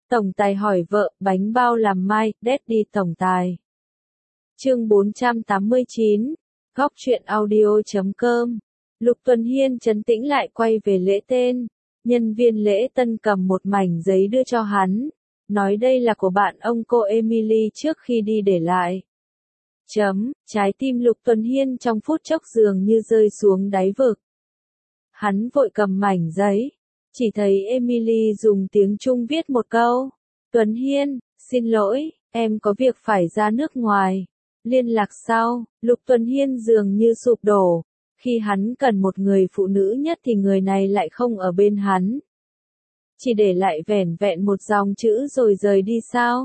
Tổng tài hỏi vợ, bánh bao làm mai, Daddy tổng tài. Chương 489, Góc truyện audio.com. Lục Tuần Hiên trấn tĩnh lại quay về lễ tên. Nhân viên lễ tân cầm một mảnh giấy đưa cho hắn. Nói đây là của bạn ông cô Emily trước khi đi để lại. Trái tim Lục Tuần Hiên trong phút chốc dường như rơi xuống đáy vực. Hắn vội cầm mảnh giấy. Chỉ thấy Emily dùng tiếng Trung viết một câu. Tuần Hiên, xin lỗi, em có việc phải ra nước ngoài. Liên lạc sau, Lục Tuần Hiên dường như sụp đổ. Khi hắn cần một người phụ nữ nhất thì người này lại không ở bên hắn. Chỉ để lại vẻn vẹn một dòng chữ rồi rời đi sao?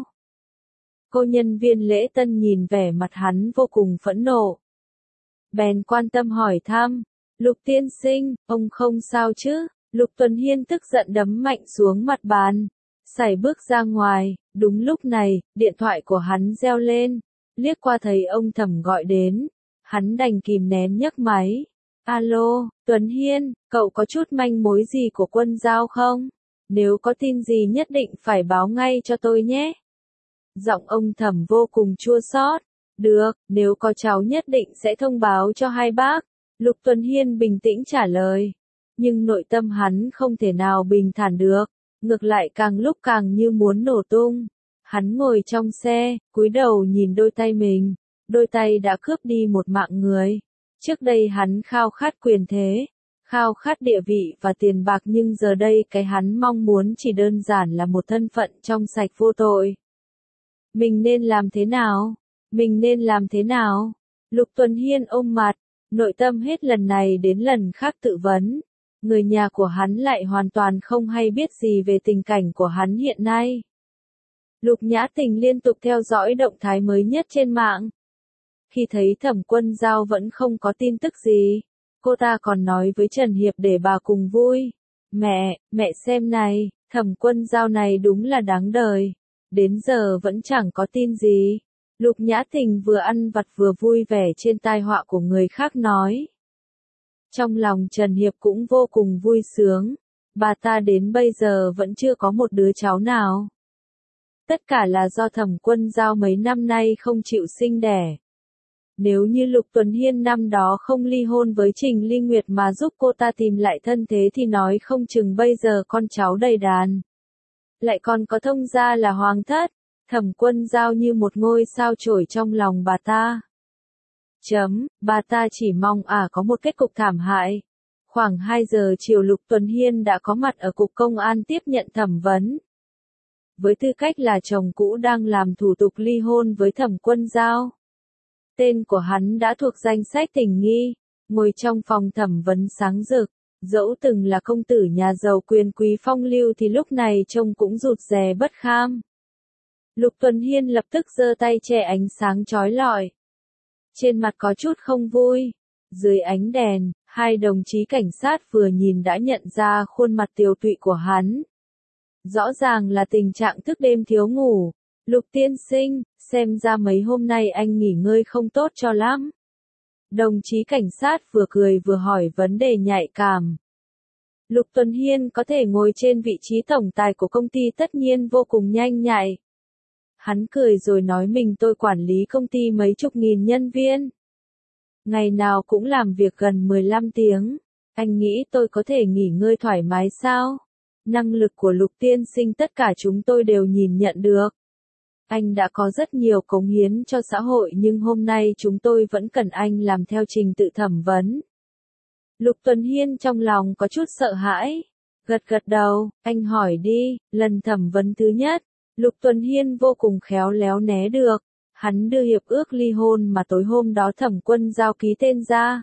Cô nhân viên lễ tân nhìn vẻ mặt hắn vô cùng phẫn nộ. Bèn quan tâm hỏi thăm, Lục tiên sinh, ông không sao chứ? Lục Tuần Hiên tức giận đấm mạnh xuống mặt bàn. Sải bước ra ngoài, đúng lúc này, điện thoại của hắn reo lên. Liếc qua thấy ông Thẩm gọi đến. Hắn đành kìm nén nhấc máy. Alo, Tuần Hiên, cậu có chút manh mối gì của Quân Giao không? Nếu có tin gì nhất định phải báo ngay cho tôi nhé. Giọng ông Thẩm vô cùng chua xót. Được, nếu có cháu nhất định sẽ thông báo cho hai bác. Lục Tuần Hiên bình tĩnh trả lời. Nhưng nội tâm hắn không thể nào bình thản được. Ngược lại càng lúc càng như muốn nổ tung. Hắn ngồi trong xe, cúi đầu nhìn đôi tay mình. Đôi tay đã cướp đi một mạng người. Trước đây hắn khao khát quyền thế, khao khát địa vị và tiền bạc, nhưng giờ đây cái hắn mong muốn chỉ đơn giản là một thân phận trong sạch vô tội. Mình nên làm thế nào? Mình nên làm thế nào? Lục Tuần Hiên ôm mặt, nội tâm hết lần này đến lần khác tự vấn. Người nhà của hắn lại hoàn toàn không hay biết gì về tình cảnh của hắn hiện nay. Lục Nhã Tình liên tục theo dõi động thái mới nhất trên mạng. Khi thấy Thẩm Quân Giao vẫn không có tin tức gì, cô ta còn nói với Trần Hiệp để bà cùng vui. Mẹ xem này, Thẩm Quân Giao này đúng là đáng đời. Đến giờ vẫn chẳng có tin gì. Lục Nhã Tình vừa ăn vặt vừa vui vẻ trên tai họa của người khác nói. Trong lòng Trần Hiệp cũng vô cùng vui sướng. Bà ta đến bây giờ vẫn chưa có một đứa cháu nào. Tất cả là do Thẩm Quân Giao mấy năm nay không chịu sinh đẻ. Nếu như Lục Tuần Hiên năm đó không ly hôn với Trình Ly Nguyệt mà giúp cô ta tìm lại thân thế thì nói không chừng bây giờ con cháu đầy đàn. Lại còn có thông gia là hoàng thất. Thẩm Quân Giao như một ngôi sao chổi trong lòng bà ta. Bà ta chỉ mong có một kết cục thảm hại. Khoảng 2 giờ chiều Lục Tuần Hiên đã có mặt ở cục công an tiếp nhận thẩm vấn. Với tư cách là chồng cũ đang làm thủ tục ly hôn với Thẩm Quân Giao. Tên của hắn đã thuộc danh sách tình nghi, ngồi trong phòng thẩm vấn sáng rực. Dẫu từng là công tử nhà giàu quyền quý phong lưu thì lúc này trông cũng rụt rè bất kham. Lục Tuần Hiên lập tức giơ tay che ánh sáng chói lọi. Trên mặt có chút không vui. Dưới ánh đèn, hai đồng chí cảnh sát vừa nhìn đã nhận ra khuôn mặt tiều tụy của hắn. Rõ ràng là tình trạng thức đêm thiếu ngủ. Lục tiên sinh, xem ra mấy hôm nay anh nghỉ ngơi không tốt cho lắm. Đồng chí cảnh sát vừa cười vừa hỏi vấn đề nhạy cảm. Lục Tuần Hiên có thể ngồi trên vị trí tổng tài của công ty tất nhiên vô cùng nhanh nhạy. Hắn cười rồi nói tôi quản lý công ty mấy chục nghìn nhân viên. Ngày nào cũng làm việc gần 15 tiếng. Anh nghĩ tôi có thể nghỉ ngơi thoải mái sao? Năng lực của Lục tiên sinh tất cả chúng tôi đều nhìn nhận được. Anh đã có rất nhiều cống hiến cho xã hội nhưng hôm nay chúng tôi vẫn cần anh làm theo trình tự thẩm vấn. Lục Tuần Hiên trong lòng có chút sợ hãi. Gật đầu, anh hỏi đi, lần thẩm vấn thứ nhất, Lục Tuần Hiên vô cùng khéo léo né được. Hắn đưa hiệp ước ly hôn mà tối hôm đó Thẩm Quân Giao ký tên ra.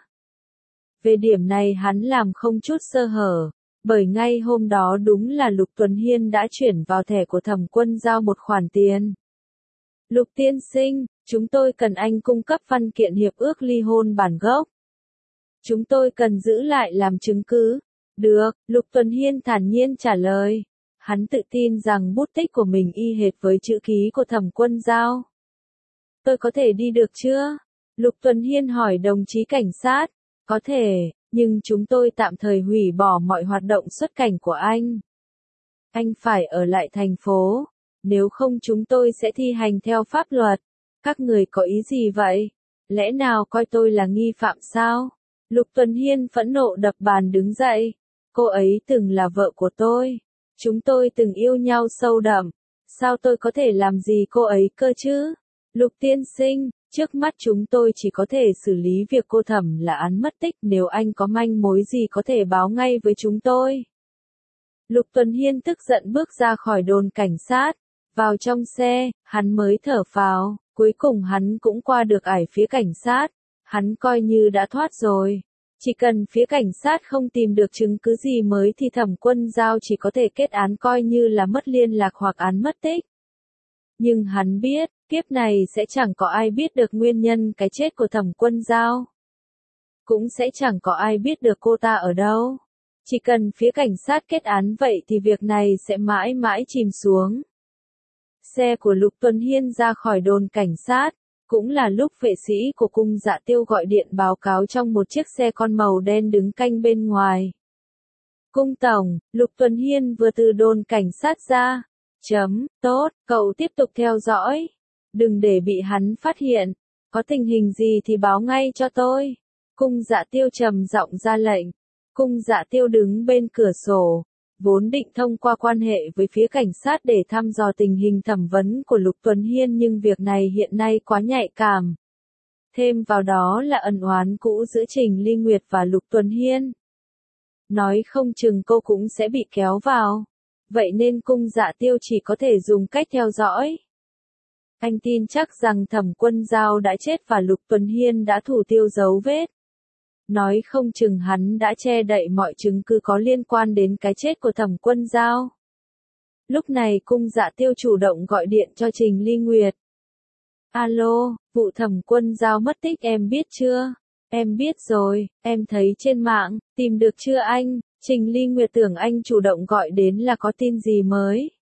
Về điểm này hắn làm không chút sơ hở. Bởi ngay hôm đó đúng là Lục Tuần Hiên đã chuyển vào thẻ của Thẩm Quân Giao một khoản tiền. Lục tiên sinh, chúng tôi cần anh cung cấp văn kiện hiệp ước ly hôn bản gốc. Chúng tôi cần giữ lại làm chứng cứ. Được, Lục Tuần Hiên thản nhiên trả lời. Hắn tự tin rằng bút tích của mình y hệt với chữ ký của Thẩm Quân Giao. Tôi có thể đi được chưa? Lục Tuần Hiên hỏi đồng chí cảnh sát. Có thể, nhưng chúng tôi tạm thời hủy bỏ mọi hoạt động xuất cảnh của anh. Anh phải ở lại thành phố. nếu không chúng tôi sẽ thi hành theo pháp luật. Các người có ý gì vậy? Lẽ nào coi tôi là nghi phạm sao? Lục Tuần Hiên phẫn nộ đập bàn đứng dậy. Cô ấy từng là vợ của tôi. Chúng tôi từng yêu nhau sâu đậm. Sao tôi có thể làm gì cô ấy cơ chứ? Lục tiên sinh, trước mắt chúng tôi chỉ có thể xử lý việc cô Thẩm là án mất tích, nếu anh có manh mối gì có thể báo ngay với chúng tôi. Lục Tuần Hiên tức giận bước ra khỏi đồn cảnh sát. Vào trong xe, hắn mới thở phào, cuối cùng hắn cũng qua được ải phía cảnh sát. Hắn coi như đã thoát rồi. Chỉ cần phía cảnh sát không tìm được chứng cứ gì mới thì Thẩm Quân Giao chỉ có thể kết án coi như là mất liên lạc hoặc án mất tích. Nhưng hắn biết, kiếp này sẽ chẳng có ai biết được nguyên nhân cái chết của Thẩm Quân Giao. Cũng sẽ chẳng có ai biết được cô ta ở đâu. Chỉ cần phía cảnh sát kết án vậy thì việc này sẽ mãi mãi chìm xuống. Xe của Lục Tuần Hiên ra khỏi đồn cảnh sát, cũng là lúc vệ sĩ của cung Dạ Tiêu gọi điện báo cáo trong một chiếc xe con màu đen đứng canh bên ngoài. Cung tổng, Lục Tuần Hiên vừa từ đồn cảnh sát ra. Tốt, cậu tiếp tục theo dõi. Đừng để bị hắn phát hiện. Có tình hình gì thì báo ngay cho tôi. Cung Dạ Tiêu trầm giọng ra lệnh. Cung Dạ Tiêu đứng bên cửa sổ. Vốn định thông qua quan hệ với phía cảnh sát để thăm dò tình hình thẩm vấn của Lục Tuần Hiên, nhưng việc này hiện nay quá nhạy cảm. Thêm vào đó là ân oán cũ giữa Trình Ly Nguyệt và Lục Tuần Hiên. Nói không chừng cô cũng sẽ bị kéo vào. Vậy nên Cung Dạ Tiêu chỉ có thể dùng cách theo dõi. Anh tin chắc rằng Thẩm Quân Giao đã chết và Lục Tuần Hiên đã thủ tiêu dấu vết. Nói không chừng hắn đã che đậy mọi chứng cứ có liên quan đến cái chết của Thẩm Quân Giao. Lúc này Cung Dạ Tiêu chủ động gọi điện cho Trình Ly Nguyệt. Alo, vụ Thẩm Quân Giao mất tích em biết chưa? Em biết rồi, em thấy trên mạng, tìm được chưa anh? Trình Ly Nguyệt tưởng anh chủ động gọi đến là có tin gì mới.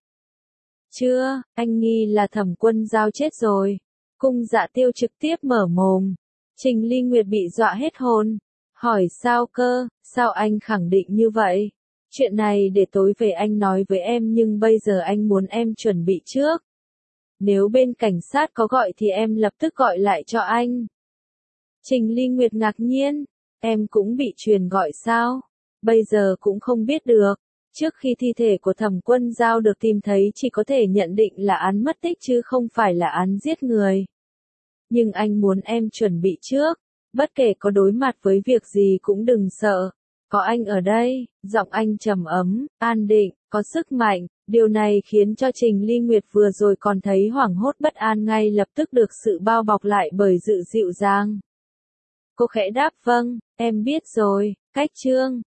Chưa, anh nghi là Thẩm Quân Giao chết rồi. Cung Dạ Tiêu trực tiếp mở mồm. Trình Ly Nguyệt bị dọa hết hồn. Hỏi sao cơ, sao anh khẳng định như vậy? Chuyện này để tối về anh nói với em, nhưng bây giờ anh muốn em chuẩn bị trước. Nếu bên cảnh sát có gọi thì em lập tức gọi lại cho anh. Trình Ly Nguyệt ngạc nhiên, em cũng bị truyền gọi sao? Bây giờ cũng không biết được. Trước khi thi thể của Thẩm Quân Giao được tìm thấy chỉ có thể nhận định là án mất tích chứ không phải là án giết người. Nhưng anh muốn em chuẩn bị trước. Bất kể có đối mặt với việc gì cũng đừng sợ. Có anh ở đây, giọng anh trầm ấm, an định, có sức mạnh. Điều này khiến cho Trình Ly Nguyệt vừa rồi còn thấy hoảng hốt bất an ngay lập tức được sự bao bọc lại bởi sự dịu dàng. Cô khẽ đáp vâng, em biết rồi, cách chương.